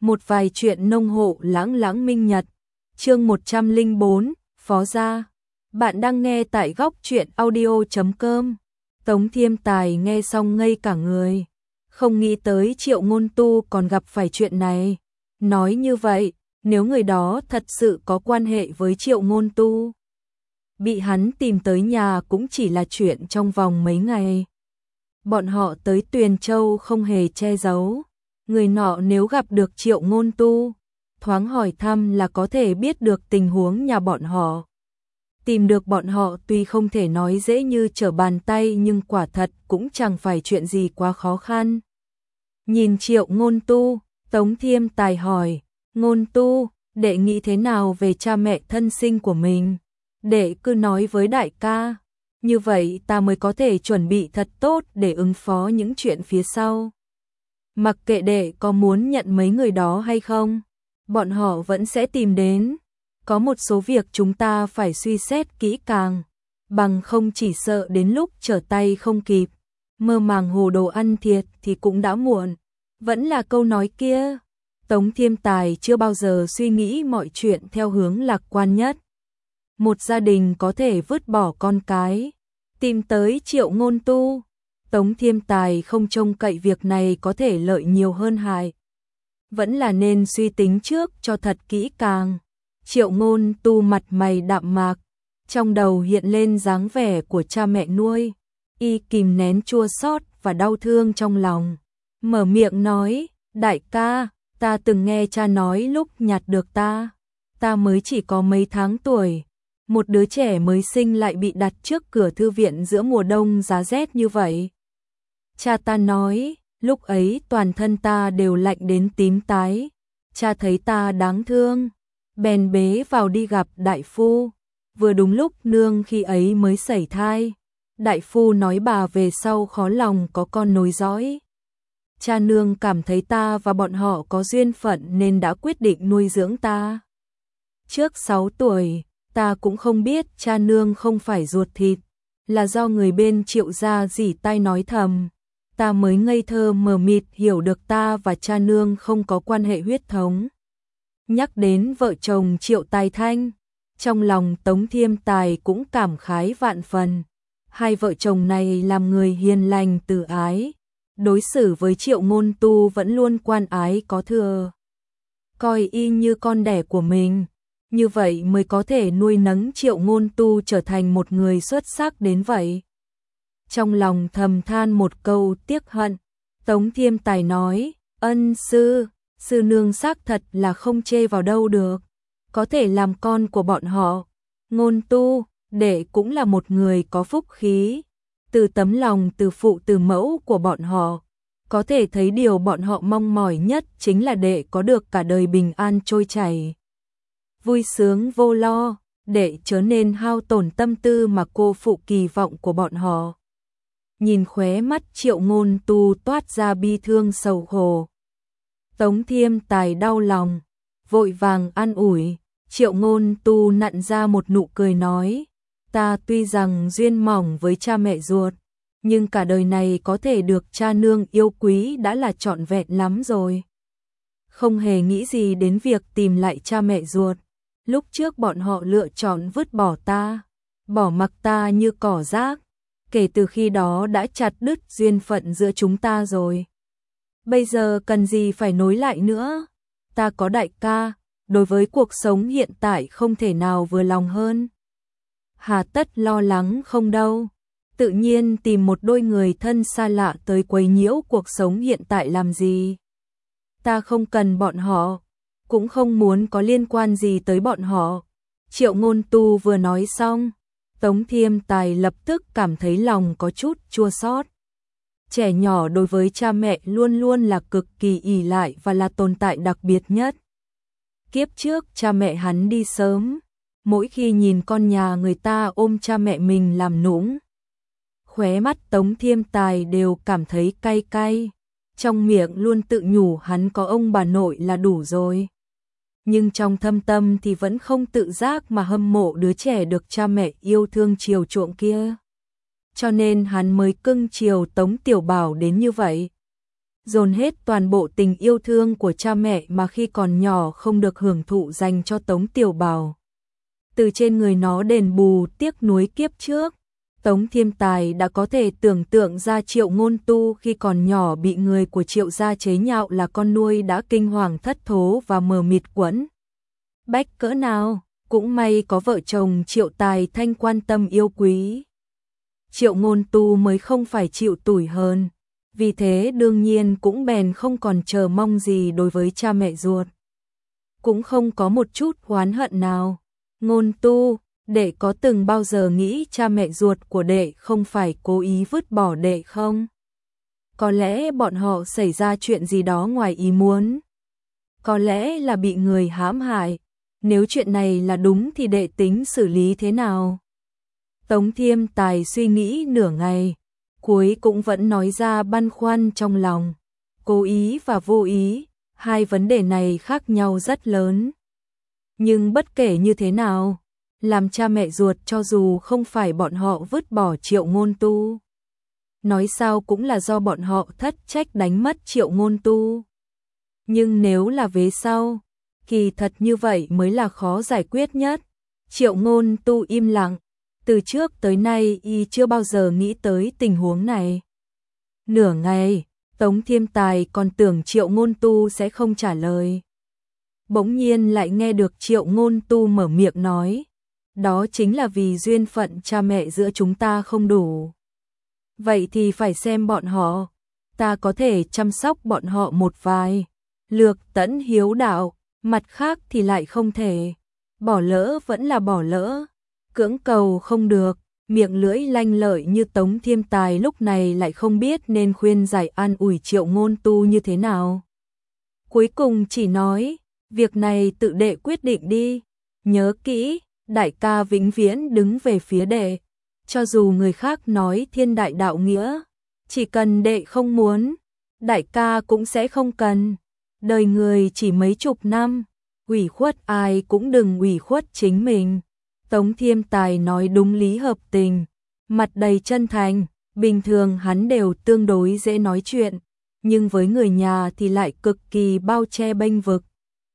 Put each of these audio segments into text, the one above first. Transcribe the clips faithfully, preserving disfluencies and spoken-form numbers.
Một vài chuyện nông hộ lãng lãng minh nhật. Chương một trăm lẻ bốn, Phó gia. Bạn đang nghe tại góc truyện audio chấm com. Tống Thiêm Tài nghe xong ngây cả người. Không nghĩ tới Triệu Ngôn Tu còn gặp phải chuyện này. Nói như vậy, nếu người đó thật sự có quan hệ với Triệu Ngôn Tu, bị hắn tìm tới nhà cũng chỉ là chuyện trong vòng mấy ngày. Bọn họ tới Tuyền Châu không hề che giấu. Người nọ nếu gặp được Triệu Ngôn Tu, thoáng hỏi thăm là có thể biết được tình huống nhà bọn họ. Tìm được bọn họ tuy không thể nói dễ như trở bàn tay nhưng quả thật cũng chẳng phải chuyện gì quá khó khăn. Nhìn Triệu Ngôn Tu, Tống Thiêm Tài hỏi, Ngôn Tu, đệ nghĩ thế nào về cha mẹ thân sinh của mình? Đệ cứ nói với đại ca, như vậy ta mới có thể chuẩn bị thật tốt để ứng phó những chuyện phía sau. Mặc kệ đệ có muốn nhận mấy người đó hay không, bọn họ vẫn sẽ tìm đến. Có một số việc chúng ta phải suy xét kỹ càng, bằng không chỉ sợ đến lúc trở tay không kịp, mơ màng hồ đồ ăn thiệt thì cũng đã muộn. Vẫn là câu nói kia, Tống Thiêm Tài chưa bao giờ suy nghĩ mọi chuyện theo hướng lạc quan nhất. Một gia đình có thể vứt bỏ con cái, tìm tới Triệu Ngôn Tu. Tống Thiêm Tài không trông cậy việc này có thể lợi nhiều hơn hại. Vẫn là nên suy tính trước cho thật kỹ càng. Triệu Ngôn Tu mặt mày đạm mạc, trong đầu hiện lên dáng vẻ của cha mẹ nuôi. Y kìm nén chua xót và đau thương trong lòng. Mở miệng nói, đại ca, ta từng nghe cha nói lúc nhặt được ta. Ta mới chỉ có mấy tháng tuổi. Một đứa trẻ mới sinh lại bị đặt trước cửa thư viện giữa mùa đông giá rét như vậy. Cha ta nói, lúc ấy toàn thân ta đều lạnh đến tím tái. Cha thấy ta đáng thương, bèn bế vào đi gặp đại phu. Vừa đúng lúc nương khi ấy mới sẩy thai. Đại phu nói bà về sau khó lòng có con nối dõi. Cha nương cảm thấy ta và bọn họ có duyên phận nên đã quyết định nuôi dưỡng ta. Trước sáu tuổi, ta cũng không biết cha nương không phải ruột thịt, là do người bên Triệu gia rỉ tai nói thầm. Ta mới ngây thơ mờ mịt hiểu được ta và cha nương không có quan hệ huyết thống. Nhắc đến vợ chồng Triệu Tài Thanh, trong lòng Tống Thiêm Tài cũng cảm khái vạn phần. Hai vợ chồng này làm người hiền lành từ ái, đối xử với Triệu Ngôn Tu vẫn luôn quan ái có thừa, coi y như con đẻ của mình. Như vậy mới có thể nuôi nấng Triệu Ngôn Tu trở thành một người xuất sắc đến vậy. Trong lòng thầm than một câu tiếc hận, Tống Thiêm Tài nói, ân sư, sư nương xác thật là không chê vào đâu được, có thể làm con của bọn họ. Ngôn Tu, đệ cũng là một người có phúc khí, từ tấm lòng từ phụ từ mẫu của bọn họ, có thể thấy điều bọn họ mong mỏi nhất chính là đệ có được cả đời bình an trôi chảy, vui sướng vô lo, đệ chớ nên hao tổn tâm tư mà cô phụ kỳ vọng của bọn họ. Nhìn khóe mắt Triệu Ngôn Tu toát ra bi thương sầu khổ, Tống Thiêm Tài đau lòng, vội vàng an ủi. Triệu Ngôn Tu nặn ra một nụ cười nói, ta tuy rằng duyên mỏng với cha mẹ ruột, nhưng cả đời này có thể được cha nương yêu quý đã là trọn vẹn lắm rồi. Không hề nghĩ gì đến việc tìm lại cha mẹ ruột. Lúc trước bọn họ lựa chọn vứt bỏ ta, bỏ mặc ta như cỏ rác. Kể từ khi đó đã chặt đứt duyên phận giữa chúng ta rồi. Bây giờ cần gì phải nối lại nữa. Ta có đại ca, đối với cuộc sống hiện tại không thể nào vừa lòng hơn. Hà tất lo lắng không đâu. Tự nhiên tìm một đôi người thân xa lạ tới quấy nhiễu cuộc sống hiện tại làm gì. Ta không cần bọn họ, cũng không muốn có liên quan gì tới bọn họ. Triệu Ngôn Tu vừa nói xong, Tống Thiêm Tài lập tức cảm thấy lòng có chút chua xót. Trẻ nhỏ đối với cha mẹ luôn luôn là cực kỳ ỷ lại và là tồn tại đặc biệt nhất. Kiếp trước cha mẹ hắn đi sớm, mỗi khi nhìn con nhà người ta ôm cha mẹ mình làm nũng, khóe mắt Tống Thiêm Tài đều cảm thấy cay cay, trong miệng luôn tự nhủ hắn có ông bà nội là đủ rồi. Nhưng trong thâm tâm thì vẫn không tự giác mà hâm mộ đứa trẻ được cha mẹ yêu thương chiều chuộng kia. Cho nên hắn mới cưng chiều Tống Tiểu Bảo đến như vậy. dồn hết toàn bộ tình yêu thương của cha mẹ mà khi còn nhỏ không được hưởng thụ dành cho Tống Tiểu Bảo. Từ trên người nó đền bù tiếc nuối kiếp trước. Tống Thiêm Tài đã có thể tưởng tượng ra Triệu Ngôn Tu khi còn nhỏ bị người của Triệu gia chế nhạo là con nuôi đã kinh hoàng thất thố và mờ mịt quẫn bách cỡ nào. Cũng may có vợ chồng Triệu Tài Thanh quan tâm yêu quý, Triệu Ngôn Tu mới không phải chịu tủi hơn. Vì thế đương nhiên cũng bèn không còn chờ mong gì đối với cha mẹ ruột. Cũng không có một chút oán hận nào. Ngôn Tu, đệ có từng bao giờ nghĩ cha mẹ ruột của đệ không phải cố ý vứt bỏ đệ không? Có lẽ bọn họ xảy ra chuyện gì đó ngoài ý muốn. Có lẽ là bị người hãm hại. Nếu chuyện này là đúng thì đệ tính xử lý thế nào? Tống Thiêm Tài suy nghĩ nửa ngày, cuối cũng vẫn nói ra băn khoăn trong lòng. Cố ý và vô ý, hai vấn đề này khác nhau rất lớn. Nhưng bất kể như thế nào, làm cha mẹ ruột cho dù không phải bọn họ vứt bỏ Triệu Ngôn Tu, nói sao cũng là do bọn họ thất trách đánh mất Triệu Ngôn Tu. Nhưng nếu là vế sau, kỳ thật như vậy mới là khó giải quyết nhất. Triệu Ngôn Tu im lặng, từ trước tới nay y chưa bao giờ nghĩ tới tình huống này. Nửa ngày, Tống Thiêm Tài còn tưởng Triệu Ngôn Tu sẽ không trả lời. Bỗng nhiên lại nghe được Triệu Ngôn Tu mở miệng nói, đó chính là vì duyên phận cha mẹ giữa chúng ta không đủ. Vậy thì phải xem bọn họ, ta có thể chăm sóc bọn họ một vài lược tẫn hiếu đạo, mặt khác thì lại không thể. Bỏ lỡ vẫn là bỏ lỡ, cưỡng cầu không được. Miệng lưỡi lanh lợi như Tống Thiêm Tài lúc này lại không biết nên khuyên giải an ủi Triệu Ngôn Tu như thế nào. Cuối cùng chỉ nói, việc này tự đệ quyết định đi. Nhớ kỹ, đại ca vĩnh viễn đứng về phía đệ. Cho dù người khác nói thiên đại đạo nghĩa, chỉ cần đệ không muốn, đại ca cũng sẽ không cần. Đời người chỉ mấy chục năm, ủy khuất ai cũng đừng ủy khuất chính mình. Tống Thiêm Tài nói đúng lý hợp tình, mặt đầy chân thành, bình thường hắn đều tương đối dễ nói chuyện, nhưng với người nhà thì lại cực kỳ bao che bênh vực.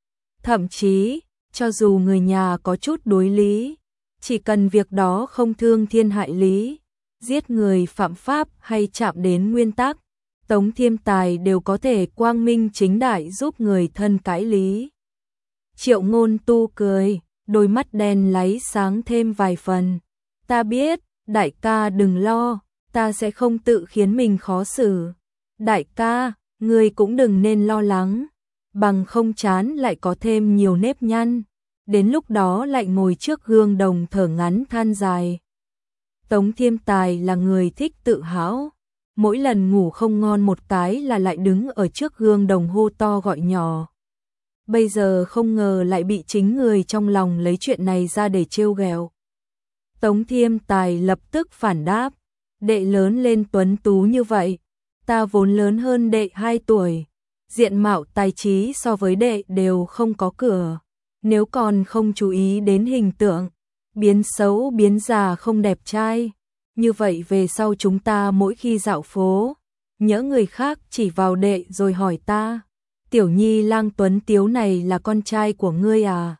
Thậm chí, cho dù người nhà có chút đối lý, chỉ cần việc đó không thương thiên hại lý, giết người phạm pháp hay chạm đến nguyên tắc, Tống Thiêm Tài đều có thể quang minh chính đại giúp người thân cãi lý. Triệu Ngôn Tu cười, đôi mắt đen láy sáng thêm vài phần. Ta biết, đại ca đừng lo, ta sẽ không tự khiến mình khó xử. Đại ca, ngươi cũng đừng nên lo lắng, bằng không chán lại có thêm nhiều nếp nhăn. Đến lúc đó lại ngồi trước gương đồng thở ngắn than dài. Tống Thiêm Tài là người thích tự hão, mỗi lần ngủ không ngon một cái là lại đứng ở trước gương đồng hô to gọi nhỏ. Bây giờ không ngờ lại bị chính người trong lòng lấy chuyện này ra để trêu ghẹo. Tống Thiêm Tài lập tức phản đáp, đệ lớn lên tuấn tú như vậy, ta vốn lớn hơn đệ hai tuổi, diện mạo tài trí so với đệ đều không có cửa, nếu còn không chú ý đến hình tượng, biến xấu biến già không đẹp trai, như vậy về sau chúng ta mỗi khi dạo phố, nhỡ người khác chỉ vào đệ rồi hỏi ta, Tiểu Nhi lang tuấn tiếu này là con trai của ngươi à?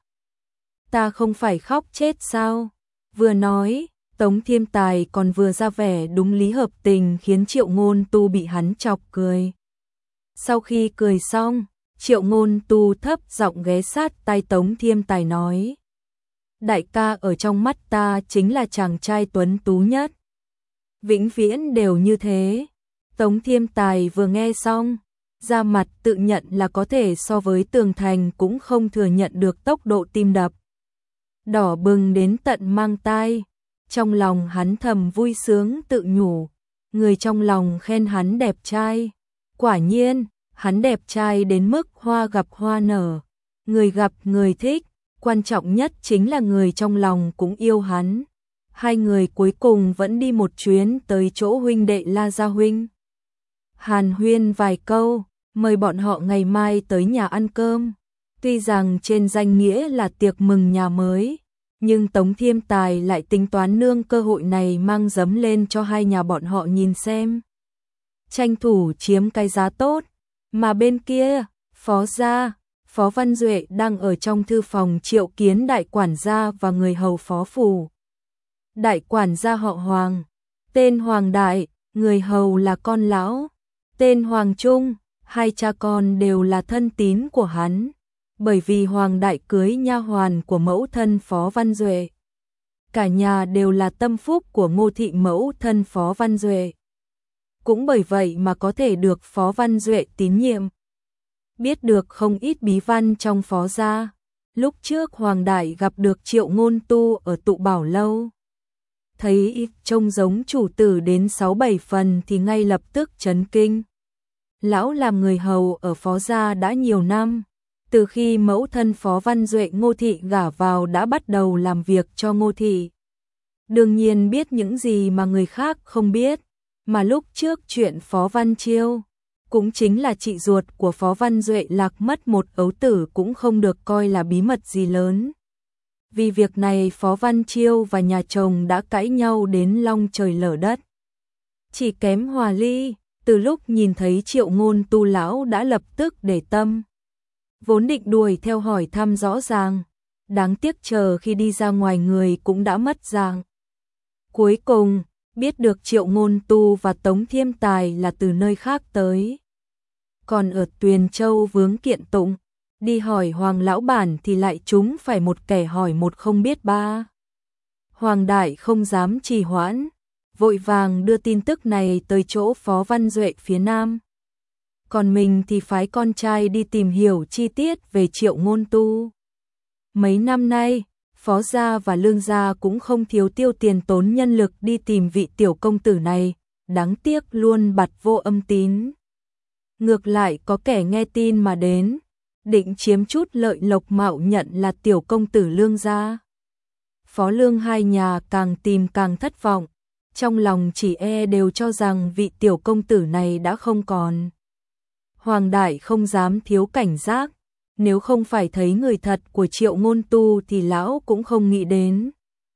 Ta không phải khóc chết sao? Vừa nói, Tống Thiêm Tài còn vừa ra vẻ đúng lý hợp tình khiến Triệu Ngôn Tu bị hắn chọc cười. Sau khi cười xong, Triệu Ngôn Tu thấp giọng ghé sát tai Tống Thiêm Tài nói, đại ca ở trong mắt ta chính là chàng trai tuấn tú nhất. Vĩnh viễn đều như thế. Tống Thiêm Tài vừa nghe xong, ra mặt tự nhận là có thể so với tường thành cũng không thừa nhận được tốc độ tim đập. Đỏ bừng đến tận mang tai, trong lòng hắn thầm vui sướng tự nhủ, người trong lòng khen hắn đẹp trai. Quả nhiên, hắn đẹp trai đến mức hoa gặp hoa nở, người gặp người thích, quan trọng nhất chính là người trong lòng cũng yêu hắn. Hai người cuối cùng vẫn đi một chuyến tới chỗ huynh đệ La Gia huynh. Hàn huyên vài câu, mời bọn họ ngày mai tới nhà ăn cơm. Tuy rằng trên danh nghĩa là tiệc mừng nhà mới, nhưng Tống Thiêm Tài lại tính toán nương cơ hội này mang giấm lên cho hai nhà bọn họ nhìn xem. Tranh thủ chiếm cái giá tốt, Mà bên kia, Phó gia, Phó Văn Duệ đang ở trong thư phòng triệu kiến đại quản gia và người hầu Phó phủ. Đại quản gia họ Hoàng, tên Hoàng Đại, người hầu là con lão, tên Hoàng Trung, hai cha con đều là thân tín của hắn, bởi vì Hoàng Đại cưới nha hoàn của mẫu thân Phó Văn Duệ. Cả nhà đều là tâm phúc của Ngô thị mẫu thân Phó Văn Duệ. Cũng bởi vậy mà có thể được Phó Văn Duệ tín nhiệm. Biết được không ít bí văn trong Phó gia, lúc trước Hoàng Đại gặp được Triệu Ngôn Tu ở tụ bảo lâu. Thấy trông giống chủ tử đến sáu bảy phần thì ngay lập tức chấn kinh. Lão làm người hầu ở Phó gia đã nhiều năm, từ khi mẫu thân Phó Văn Duệ Ngô thị gả vào đã bắt đầu làm việc cho Ngô thị. Đương nhiên biết những gì mà người khác không biết, mà lúc trước chuyện Phó Văn Chiêu, cũng chính là chị ruột của Phó Văn Duệ lạc mất một ấu tử cũng không được coi là bí mật gì lớn. Vì việc này Phó Văn Chiêu và nhà chồng đã cãi nhau đến long trời lở đất. Chỉ kém hòa ly, từ lúc nhìn thấy Triệu Ngôn Tu lão đã lập tức để tâm. Vốn định đuổi theo hỏi thăm rõ ràng, đáng tiếc chờ khi đi ra ngoài người cũng đã mất dạng. Cuối cùng, biết được Triệu Ngôn Tu và Tống Thiêm Tài là từ nơi khác tới. Còn ở Tuyền Châu vướng kiện tụng, đi hỏi Hoàng lão bản thì lại chúng phải một kẻ hỏi một không biết ba. Hoàng Đại không dám trì hoãn, vội vàng đưa tin tức này tới chỗ Phó Văn Duệ phía Nam. Còn mình thì phái con trai đi tìm hiểu chi tiết về Triệu Ngôn Tu. Mấy năm nay, Phó gia và Lương gia cũng không thiếu tiêu tiền tốn nhân lực đi tìm vị tiểu công tử này, đáng tiếc luôn bặt vô âm tín. Ngược lại có kẻ nghe tin mà đến, định chiếm chút lợi lộc mạo nhận là tiểu công tử Lương gia. Phó Lương hai nhà càng tìm càng thất vọng, trong lòng chỉ e đều cho rằng vị tiểu công tử này đã không còn. Hoàng Đại không dám thiếu cảnh giác, nếu không phải thấy người thật của Triệu Ngôn Tu thì lão cũng không nghĩ đến.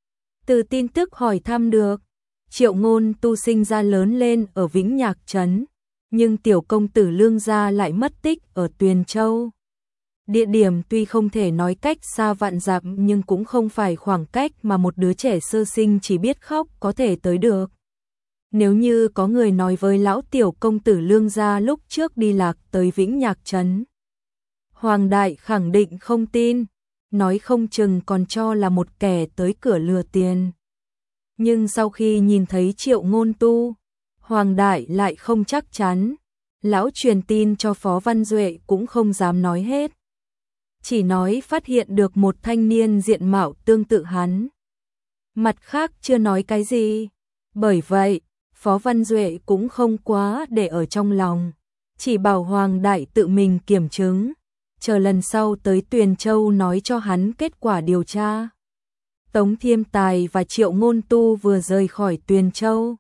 Từ tin tức hỏi thăm được, Triệu Ngôn Tu sinh ra lớn lên ở Vĩnh Nhạc Trấn, nhưng tiểu công tử Lương gia lại mất tích ở Tuyền Châu. Địa điểm tuy không thể nói cách xa vạn dặm nhưng cũng không phải khoảng cách mà một đứa trẻ sơ sinh chỉ biết khóc có thể tới được. Nếu như có người nói với lão tiểu công tử Lương gia lúc trước đi lạc tới Vĩnh Nhạc Trấn, Hoàng Đại khẳng định không tin, nói không chừng còn cho là một kẻ tới cửa lừa tiền. Nhưng sau khi nhìn thấy Triệu Ngôn Tu, Hoàng Đại lại không chắc chắn, lão truyền tin cho Phó Văn Duệ cũng không dám nói hết. Chỉ nói phát hiện được một thanh niên diện mạo tương tự hắn. Mặt khác chưa nói cái gì, bởi vậy Phó Văn Duệ cũng không quá để ở trong lòng, chỉ bảo Hoàng Đại tự mình kiểm chứng, chờ lần sau tới Tuyền Châu nói cho hắn kết quả điều tra. Tống Thiêm Tài và Triệu Ngôn Tu vừa rời khỏi Tuyền Châu,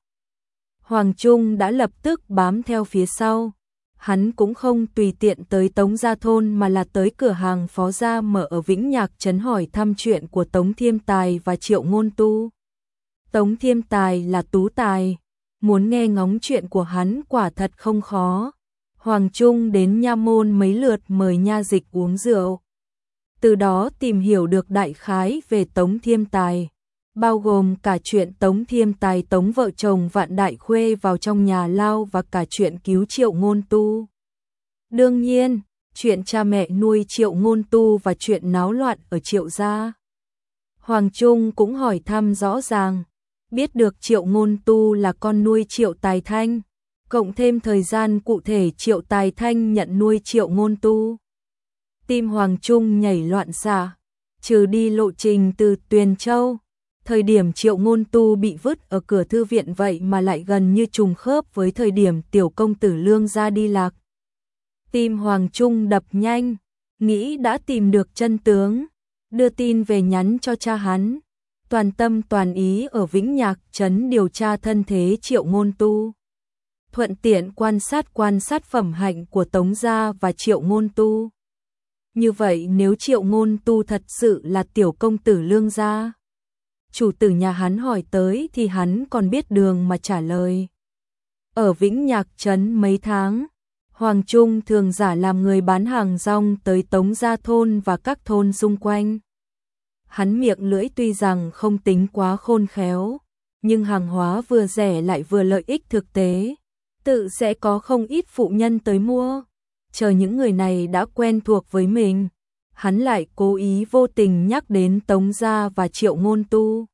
Hoàng Trung đã lập tức bám theo phía sau. Hắn cũng không tùy tiện tới Tống Gia Thôn mà là tới cửa hàng Phó gia mở ở Vĩnh Nhạc Trấn hỏi thăm chuyện của Tống Thiêm Tài và Triệu Ngôn Tu. Tống Thiêm Tài là tú tài, muốn nghe ngóng chuyện của hắn quả thật không khó. Hoàng Trung đến nha môn mấy lượt mời nha dịch uống rượu. Từ đó tìm hiểu được đại khái về Tống Thiêm Tài, bao gồm cả chuyện Tống Thiêm Tài tống vợ chồng Vạn Đại Khuê vào trong nhà lao và cả chuyện cứu Triệu Ngôn Tu. Đương nhiên, chuyện cha mẹ nuôi Triệu Ngôn Tu và chuyện náo loạn ở Triệu gia, Hoàng Trung cũng hỏi thăm rõ ràng, biết được Triệu Ngôn Tu là con nuôi Triệu Tài Thanh, cộng thêm thời gian cụ thể Triệu Tài Thanh nhận nuôi Triệu Ngôn Tu. Tim Hoàng Trung nhảy loạn xạ, trừ đi lộ trình từ Tuyền Châu, thời điểm Triệu Ngôn Tu bị vứt ở cửa thư viện vậy mà lại gần như trùng khớp với thời điểm tiểu công tử Lương gia đi lạc. Tim Hoàng Trung đập nhanh, nghĩ đã tìm được chân tướng, đưa tin về nhắn cho cha hắn, toàn tâm toàn ý ở Vĩnh Nhạc Trấn điều tra thân thế Triệu Ngôn Tu, thuận tiện quan sát quan sát phẩm hạnh của Tống gia và Triệu Ngôn Tu. Như vậy nếu Triệu Ngôn Tu thật sự là tiểu công tử Lương gia, chủ tử nhà hắn hỏi tới thì hắn còn biết đường mà trả lời. Ở Vĩnh Nhạc Trấn mấy tháng, Hoàng Trung thường giả làm người bán hàng rong tới Tống Gia thôn và các thôn xung quanh. Hắn miệng lưỡi tuy rằng không tính quá khôn khéo, nhưng hàng hóa vừa rẻ lại vừa lợi ích thực tế, tự sẽ có không ít phụ nhân tới mua. Chờ những người này đã quen thuộc với mình, hắn lại cố ý vô tình nhắc đến Tống Gia và Triệu Ngôn Tu.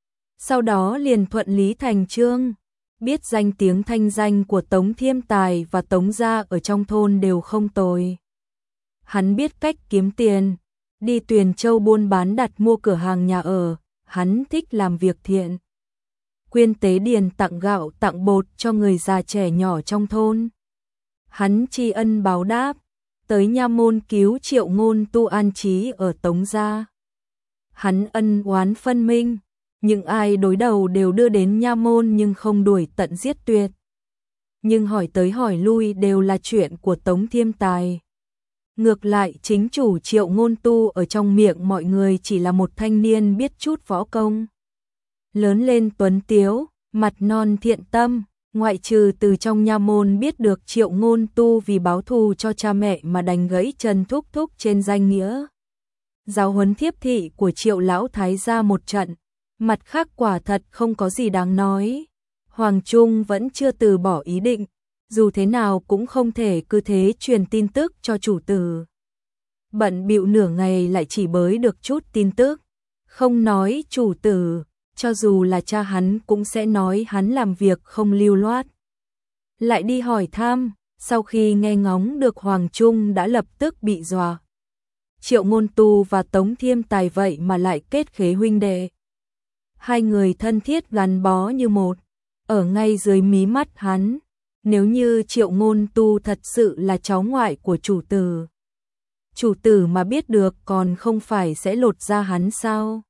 Sau đó liền thuận lý thành chương, biết danh tiếng thanh danh của Tống Thiêm Tài và Tống Gia ở trong thôn đều không tồi. Hắn biết cách kiếm tiền, đi Tuyền Châu buôn bán đặt mua cửa hàng nhà ở, hắn thích làm việc thiện. Quyên tế điền tặng gạo tặng bột cho người già trẻ nhỏ trong thôn. Hắn tri ân báo đáp, tới nha môn cứu Triệu Ngôn Tu an trí ở Tống Gia. Hắn ân oán phân minh, những ai đối đầu đều đưa đến nha môn nhưng không đuổi tận giết tuyệt. Nhưng hỏi tới hỏi lui đều là chuyện của Tống Thiêm Tài. Ngược lại chính chủ Triệu Ngôn Tu ở trong miệng mọi người chỉ là một thanh niên biết chút võ công. Lớn lên tuấn tiếu, mặt non thiện tâm, ngoại trừ từ trong nha môn biết được Triệu Ngôn Tu vì báo thù cho cha mẹ mà đành gãy chân thúc thúc trên danh nghĩa giáo huấn thiếp thị của Triệu lão thái gia một trận, mặt khác quả thật không có gì đáng nói. Hoàng Trung vẫn chưa từ bỏ ý định, dù thế nào cũng không thể cứ thế truyền tin tức cho chủ tử. Bận bịu nửa ngày lại chỉ bới được chút tin tức, không nói chủ tử, cho dù là cha hắn cũng sẽ nói hắn làm việc không lưu loát. Lại đi hỏi thăm, sau khi nghe ngóng được Hoàng Trung đã lập tức bị dọa. Triệu Ngôn Tu và Tống Thiêm Tài vậy mà lại kết khế huynh đệ. Hai người thân thiết gắn bó như một, ở ngay dưới mí mắt hắn. Nếu như Triệu Ngôn Tu thật sự là cháu ngoại của chủ tử, chủ tử mà biết được còn không phải sẽ lột da hắn sao?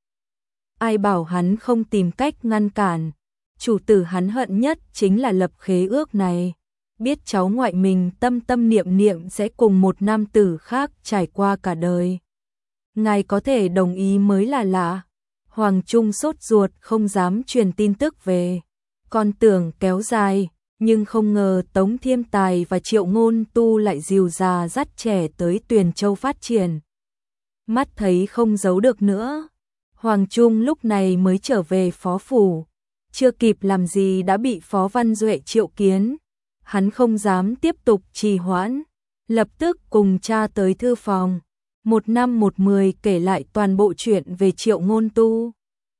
Ai bảo hắn không tìm cách ngăn cản, chủ tử hắn hận nhất chính là lập khế ước này. Biết cháu ngoại mình tâm tâm niệm niệm sẽ cùng một nam tử khác trải qua cả đời. Ngài có thể đồng ý mới là lạ. Hoàng Trung sốt ruột không dám truyền tin tức về, còn tưởng kéo dài, nhưng không ngờ Tống Thiêm Tài và Triệu Ngôn Tu lại dìu già dắt trẻ tới Tuyền Châu phát triển. Mắt thấy không giấu được nữa, Hoàng Trung lúc này mới trở về phó phủ, chưa kịp làm gì đã bị Phó Văn Duệ triệu kiến. Hắn không dám tiếp tục trì hoãn, lập tức cùng cha tới thư phòng, một năm một mười kể lại toàn bộ chuyện về Triệu Ngôn Tu.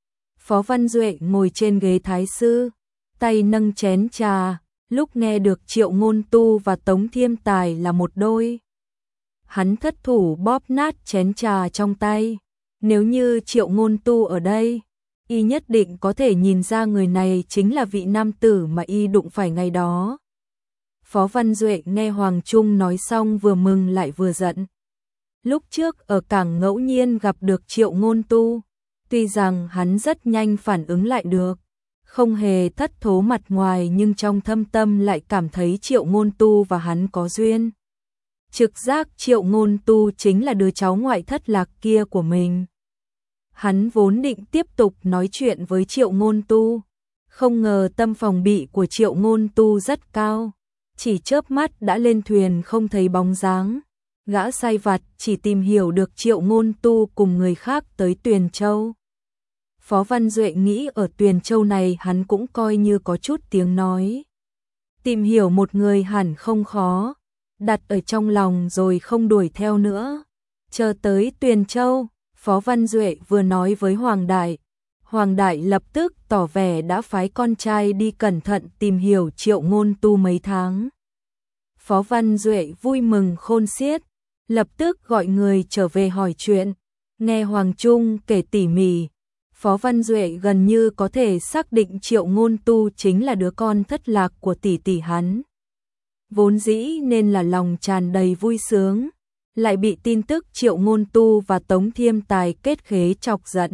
Phó Văn Duệ ngồi trên ghế thái sư, tay nâng chén trà, lúc nghe được Triệu Ngôn Tu và Tống Thiêm Tài là một đôi. Hắn thất thủ bóp nát chén trà trong tay. Nếu như Triệu Ngôn Tu ở đây, y nhất định có thể nhìn ra người này chính là vị nam tử mà y đụng phải ngày đó. Phó Văn Duệ nghe Hoàng Trung nói xong vừa mừng lại vừa giận. Lúc trước ở cảng ngẫu nhiên gặp được Triệu Ngôn Tu, tuy rằng hắn rất nhanh phản ứng lại được, không hề thất thố mặt ngoài, nhưng trong thâm tâm lại cảm thấy Triệu Ngôn Tu và hắn có duyên. Trực giác Triệu Ngôn Tu chính là đứa cháu ngoại thất lạc kia của mình. Hắn vốn định tiếp tục nói chuyện với Triệu Ngôn Tu, không ngờ tâm phòng bị của Triệu Ngôn Tu rất cao, chỉ chớp mắt đã lên thuyền không thấy bóng dáng. Gã sai vặt chỉ tìm hiểu được Triệu Ngôn Tu cùng người khác tới Tuyền Châu. Phó Văn Duệ nghĩ ở Tuyền Châu này hắn cũng coi như có chút tiếng nói. Tìm hiểu một người hẳn không khó, đặt ở trong lòng rồi không đuổi theo nữa. Chờ tới Tuyền Châu, Phó Văn Duệ vừa nói với Hoàng Đại. Hoàng Đại lập tức tỏ vẻ đã phái con trai đi cẩn thận tìm hiểu Triệu Ngôn Tu mấy tháng. Phó Văn Duệ vui mừng khôn xiết, lập tức gọi người trở về hỏi chuyện. Nghe Hoàng Trung kể tỉ mỉ, Phó Văn Duệ gần như có thể xác định Triệu Ngôn Tu chính là đứa con thất lạc của tỷ tỷ hắn. Vốn dĩ nên là lòng tràn đầy vui sướng, lại bị tin tức Triệu Ngôn Tu và Tống Thiêm Tài kết khế chọc giận.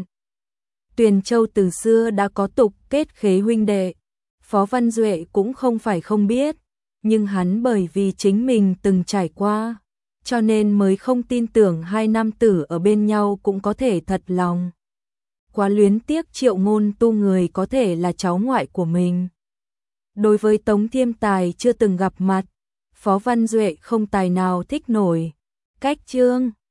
Tuyền Châu từ xưa đã có tục kết khế huynh đệ, Phó Văn Duệ cũng không phải không biết, nhưng hắn bởi vì chính mình từng trải qua, cho nên mới không tin tưởng hai nam tử ở bên nhau cũng có thể thật lòng. Quá luyến tiếc Triệu Ngôn Tu người có thể là cháu ngoại của mình. Đối với Tống Thiêm Tài chưa từng gặp mặt, Phó Văn Duệ không tài nào thích nổi. Cách chương